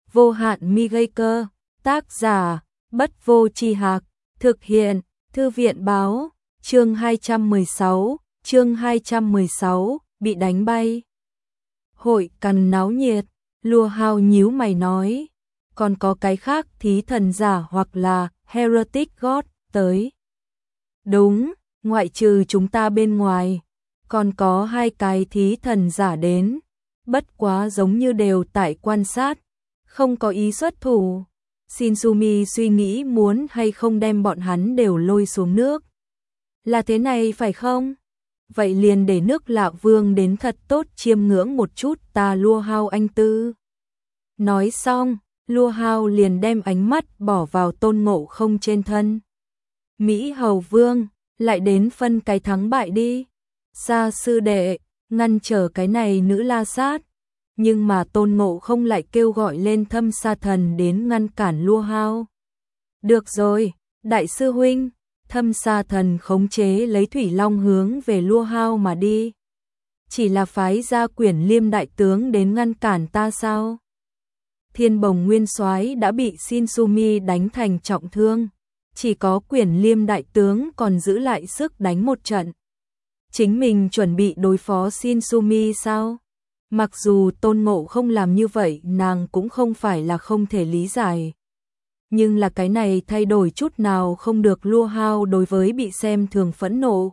vô hạn mi gây cơ, tác giả, Bất Vô Tri Hạc, thực hiện, Thư viện báo, chương 216, bị đánh bay. Hội cằn náo nhiệt, Lua Hao nhíu mày nói, còn có cái khác thí thần giả hoặc là Heretic God tới. Đúng, ngoại trừ chúng ta bên ngoài, còn có 2 cái thí thần giả đến, bất quá giống như đều tại quan sát, không có ý xuất thủ. Shinsumi suy nghĩ muốn hay không đem bọn hắn đều lôi xuống nước. Là thế này phải không? Vậy liền để nước Lạ Vương đến thật tốt chiêm ngưỡng một chút ta Lua Hao anh tư. Nói xong, Lua Hao liền đem ánh mắt bỏ vào Tôn Ngộ Không trên thân. Mỹ Hầu Vương, lại đến phân cái thắng bại đi. Sa sư đệ, ngăn trở cái này nữ la sát. Nhưng mà Tôn Ngộ Không lại kêu gọi lên Thâm Sa Thần đến ngăn cản Lua Hao. Được rồi, đại sư huynh. Thâm Sa Thần khống chế lấy Thủy Long hướng về Lua Hao mà đi. Chỉ là phái ra Quyển Liêm đại tướng đến ngăn cản ta sao? Thiên Bồng Nguyên Soái đã bị Shinsumi đánh thành trọng thương, chỉ có Quyển Liêm đại tướng còn giữ lại sức đánh một trận. Chính mình chuẩn bị đối phó Shinsumi sao? Mặc dù Tôn Ngộ Không làm như vậy, nàng cũng không phải là không thể lý giải. Nhưng là cái này thay đổi chút nào không được Lua Hao đối với bị xem thường phẫn nộ.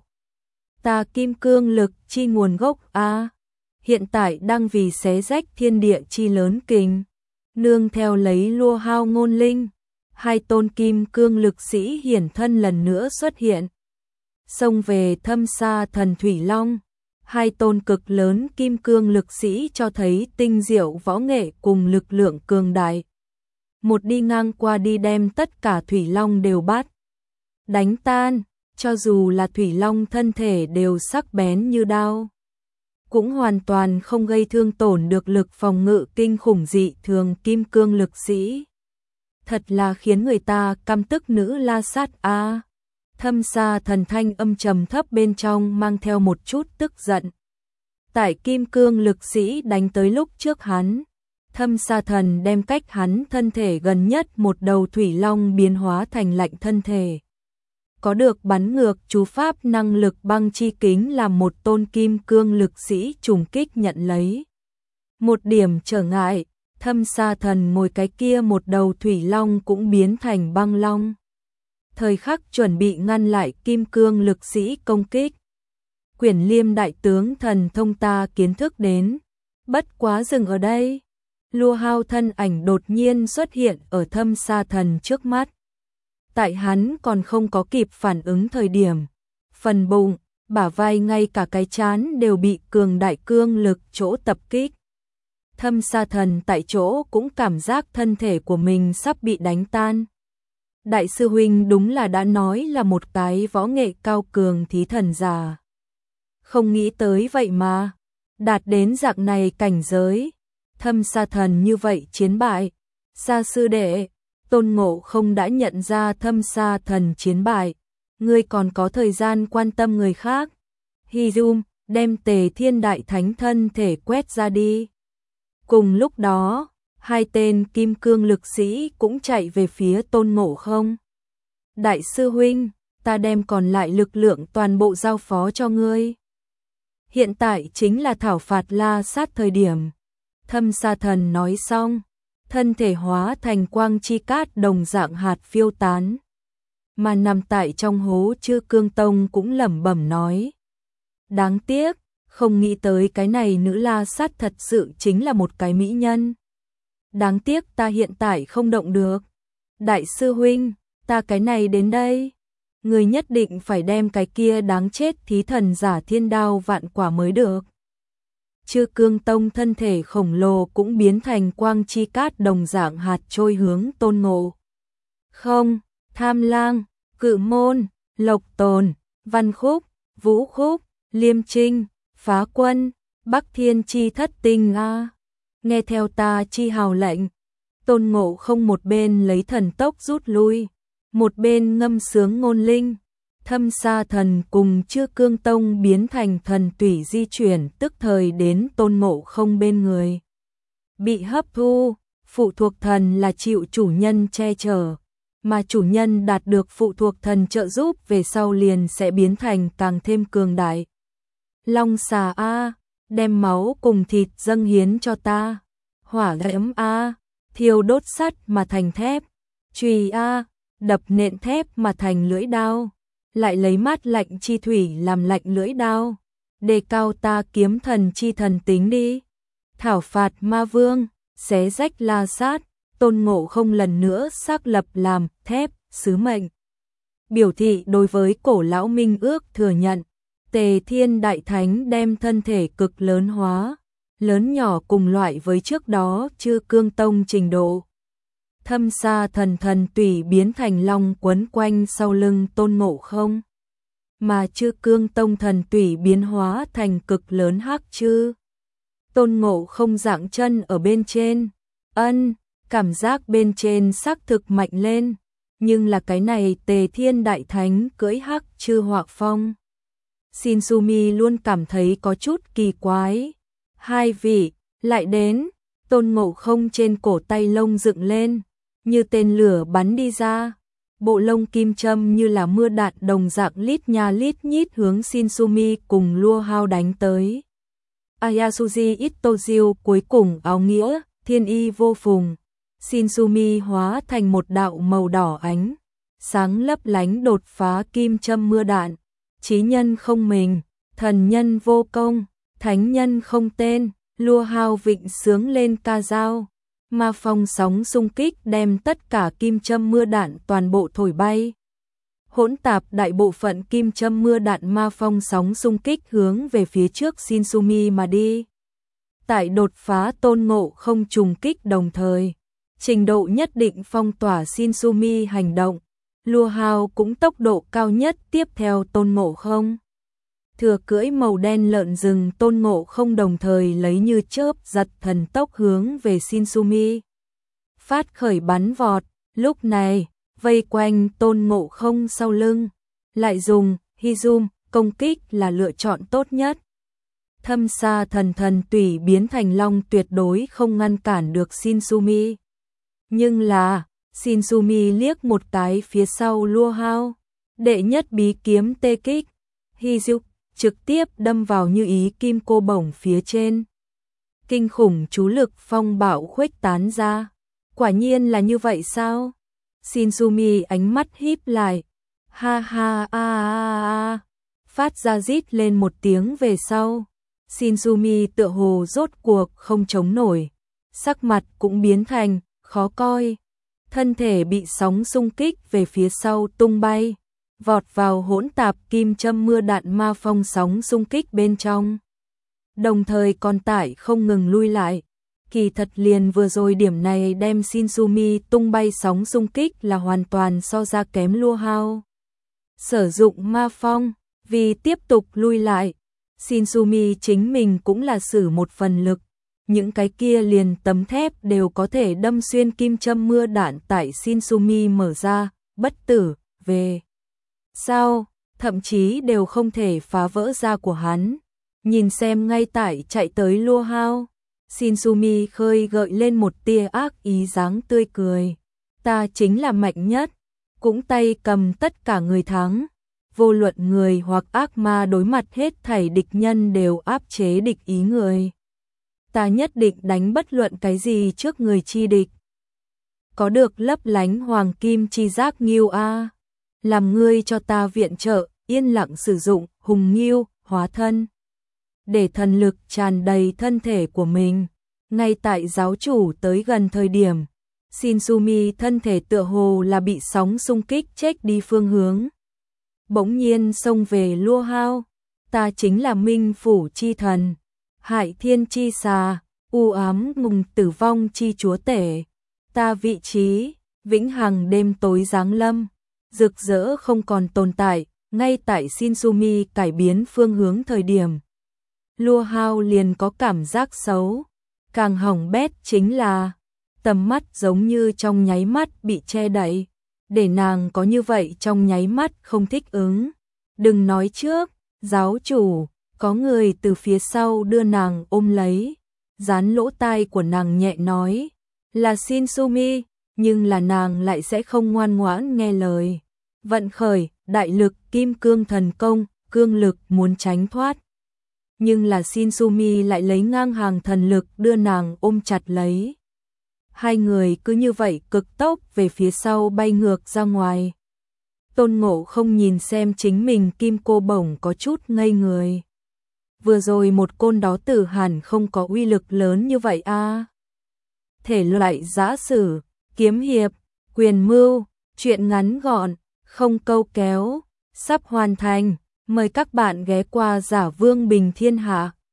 Ta kim cương lực chi nguồn gốc a, hiện tại đang vì xé rách thiên địa chi lớn kình. Nương theo lấy Lua Hao ngôn linh, 2 tôn kim cương lực sĩ hiển thân lần nữa xuất hiện. Xông về Thâm Sa Thần Thủy Long, 2 tôn cực lớn kim cương lực sĩ cho thấy tinh diệu võ nghệ cùng lực lượng cường đại. Một đi ngang qua đi đem tất cả Thủy Long đều bắt đánh tan, cho dù là Thủy Long thân thể đều sắc bén như đao, cũng hoàn toàn không gây thương tổn được lực phòng ngự kinh khủng dị thường kim cương lực sĩ. Thật là khiến người ta căm tức nữ la sát a. Thâm Sa Thần thanh âm trầm thấp bên trong mang theo một chút tức giận. Tại kim cương lực sĩ đánh tới lúc trước hắn, Thâm Sa Thần đem cách hắn thân thể gần nhất một đầu Thủy Long biến hóa thành lạnh thân thể. Có được bắn ngược chú pháp năng lực băng chi kính làm một tôn kim cương lực sĩ trùng kích nhận lấy. Một điểm trở ngại, Thâm Sa Thần ngồi cái kia một đầu Thủy Long cũng biến thành băng long. Thời khắc chuẩn bị ngăn lại kim cương lực sĩ công kích. Quyển Liêm đại tướng thần thông ta kiến thức đến, bất quá dừng ở đây. Lua Hao thân ảnh đột nhiên xuất hiện ở Thâm Sa Thần trước mắt. Tại hắn còn không có kịp phản ứng thời điểm, phần bụng, bả vai ngay cả cái trán đều bị cường đại cương lực chỗ tập kích. Thâm Sa Thần tại chỗ cũng cảm giác thân thể của mình sắp bị đánh tan. Đại sư huynh đúng là đã nói là một cái võ nghệ cao cường thí thần giả. Không nghĩ tới vậy mà, đạt đến dạng này cảnh giới. Thâm Sa Thần như vậy chiến bại. Sa sư đệ, Tôn Ngộ Không đã nhận ra Thâm Sa Thần chiến bại. Ngươi còn có thời gian quan tâm người khác. Hy-dung, đem Tề Thiên Đại Thánh thân thể quét ra đi. Cùng lúc đó, 2 tên kim cương lực sĩ cũng chạy về phía Tôn Ngộ Không. Đại sư huynh, ta đem còn lại lực lượng toàn bộ giao phó cho ngươi. Hiện tại chính là thảo phạt la sát thời điểm. Thâm Sa Thần nói xong, thân thể hóa thành quang chi cát đồng dạng hạt phiêu tán. Mà nằm tại trong hố Chư Cương Tông cũng lẩm bẩm nói. Đáng tiếc, không nghĩ tới cái này nữ la sát thật sự chính là một cái mỹ nhân. Đáng tiếc ta hiện tại không động được. Đại sư huynh, ta cái này đến đây. Người nhất định phải đem cái kia đáng chết thí thần giả thiên đao vạn quả mới được. Chư Cương Tông thân thể khổng lồ cũng biến thành quang chi cát đồng dạng hạt trôi hướng Tôn Ngộ Không, Tham Lang, Cự Môn, Lộc Tồn, Văn Khúc, Vũ Khúc, Liêm Trinh, Phá Quân, Bắc Thiên chi thất tinh a. Nghe theo ta chi hào lệnh. Tôn Ngộ Không một bên lấy thần tốc rút lui, một bên ngâm sướng ngôn linh. Thâm Sa Thần cùng Chư Cương Tông biến thành thần tủy di chuyển tức thời đến Tôn Ngộ Không bên người. Bị hấp thu, phụ thuộc thần là chịu chủ nhân che chở, mà chủ nhân đạt được phụ thuộc thần trợ giúp về sau liền sẽ biến thành càng thêm cường đại. Long xà a, đem máu cùng thịt dâng hiến cho ta. Hỏa diễm a, thiêu đốt sắt mà thành thép. Chùy a, đập nện thép mà thành lưỡi đao. Lại lấy mát lạnh chi thủy làm lạnh lưỡi đao. Đề cao ta kiếm thần chi thần tính đi. Thảo phạt ma vương, xé rách La Sát. Tôn Ngộ Không lần nữa xác lập làm thép sứ mệnh. Biểu thị đối với cổ lão minh ước thừa nhận. Tề Thiên Đại Thánh đem thân thể cực lớn hóa, lớn nhỏ cùng loại với trước đó Chư Cương Tông trình độ. Thâm Sa thần tùy biến thành long quấn quanh sau lưng Tôn Ngộ Không, mà Chư Cương Tông thần tùy biến hóa thành cực lớn hắc chư. Tôn Ngộ Không dạng chân ở bên trên, cảm giác bên trên xác thực mạnh lên, nhưng là cái này Tề Thiên Đại Thánh cưỡi hắc chư họa phong. Shinsumi luôn cảm thấy có chút kỳ quái. Hai vị, lại đến, Tôn Ngộ Không trên cổ tay lông dựng lên, như tên lửa bắn đi ra. Bộ lông kim châm như là mưa đạn đồng dạng lít nha lít nhít hướng Shinsumi cùng Lua Hao đánh tới. Ayasuji Itojiu cuối cùng áo nghĩa, thiên y vô phùng. Shinsumi hóa thành một đạo màu đỏ ánh, sáng lấp lánh đột phá kim châm mưa đạn. Chí nhân không mình, thần nhân vô công, thánh nhân không tên. Lua Hao vịnh sướng lên ca dao, ma phong sóng xung kích đem tất cả kim châm mưa đạn toàn bộ thổi bay. Hỗn tạp đại bộ phận kim châm mưa đạn ma phong sóng xung kích hướng về phía trước Shinsumi mà đi. Tại đột phá Tôn Ngộ Không trùng kích đồng thời, trình độ nhất định phong tỏa Shinsumi hành động. Lua Hao cũng tốc độ cao nhất tiếp theo Tôn Ngộ Không. Thừa cưỡi màu đen lợn rừng Tôn Ngộ Không đồng thời lấy như chớp giật thần tốc hướng về Shinsumi. Phát khởi bắn vọt, lúc này, vây quanh Tôn Ngộ Không sau lưng, lại dùng Hizum công kích là lựa chọn tốt nhất. Thâm Sa thần tùy biến thành long tuyệt đối không ngăn cản được Shinsumi. Nhưng là, Shinsumi liếc một cái phía sau Lua Hao, đệ nhất bí kiếm tê kích, Hizuk trực tiếp đâm vào như ý kim cô bổng phía trên. Kinh khủng chú lực phong bạo khuếch tán ra. Quả nhiên là như vậy sao? Shinsumi ánh mắt híp lại. Ha ha a, phát ra rít lên một tiếng về sau. Shinsumi tựa hồ rốt cuộc không chống nổi, sắc mặt cũng biến thành khó coi. Thân thể bị sóng xung kích về phía sau tung bay, vọt vào hỗn tạp kim châm mưa đạn ma phong sóng xung kích bên trong. Đồng thời còn tải không ngừng lui lại. Kỳ thật liền vừa rồi điểm này đem Shinsumi tung bay sóng xung kích là hoàn toàn so ra kém Lua Hao. Sử dụng ma phong, vì tiếp tục lui lại, Shinsumi chính mình cũng là sử một phần lực. Những cái kia liền tấm thép đều có thể đâm xuyên kim châm mưa đạn tại Shinsumi mở ra, bất tử, về. Sao, thậm chí đều không thể phá vỡ da của hắn. Nhìn xem ngay tại chạy tới Lua Hao, Shinsumi khơi gợi lên một tia ác ý dáng tươi cười. Ta chính là mạnh nhất, cũng tay cầm tất cả người thắng. Vô luận người hoặc ác ma đối mặt hết thảy địch nhân đều áp chế địch ý người. Ta nhất định đánh bất luận cái gì trước người chi địch. Có được lấp lánh hoàng kim chi giác nghiêu a, làm ngươi cho ta viện trợ, yên lặng sử dụng hùng nghiêu hóa thân, để thần lực tràn đầy thân thể của mình. Ngay tại giáo chủ tới gần thời điểm, Shinsumi thân thể tựa hồ là bị sóng xung kích chết đi phương hướng. Bỗng nhiên xông về Lua Hao, ta chính là Minh Phủ chi thần, Hại Thiên chi xà, u ám ngùng tử vong chi chúa tể. Ta vị trí, vĩnh hằng đêm tối giáng lâm, rực rỡ không còn tồn tại. Ngay tại Shinsumi cải biến phương hướng thời điểm, Lua Hao liền có cảm giác xấu. Càng hỏng bét chính là tầm mắt giống như trong nháy mắt bị che đậy, để nàng có như vậy trong nháy mắt không thích ứng. Đừng nói trước, giáo chủ, có người từ phía sau đưa nàng ôm lấy, dán lỗ tai của nàng nhẹ nói, là Shinsumi, nhưng là nàng lại sẽ không ngoan ngoãn nghe lời. Vận khởi, đại lực, kim cương thần công, cương lực muốn tránh thoát. Nhưng là Shinsumi lại lấy ngang hàng thần lực đưa nàng ôm chặt lấy. Hai người cứ như vậy cực tốc về phía sau bay ngược ra ngoài. Tôn Ngộ không nhìn xem chính mình kim cô bổng có chút ngây người. Vừa rồi một côn đó tử hẳn không có uy lực lớn như vậy a. Thể loại giã sử, kiếm hiệp, quyền mưu, truyện ngắn gọn, không câu kéo, sắp hoàn thành. Mời các bạn ghé qua Giả Vương Bình Thiên Hạ.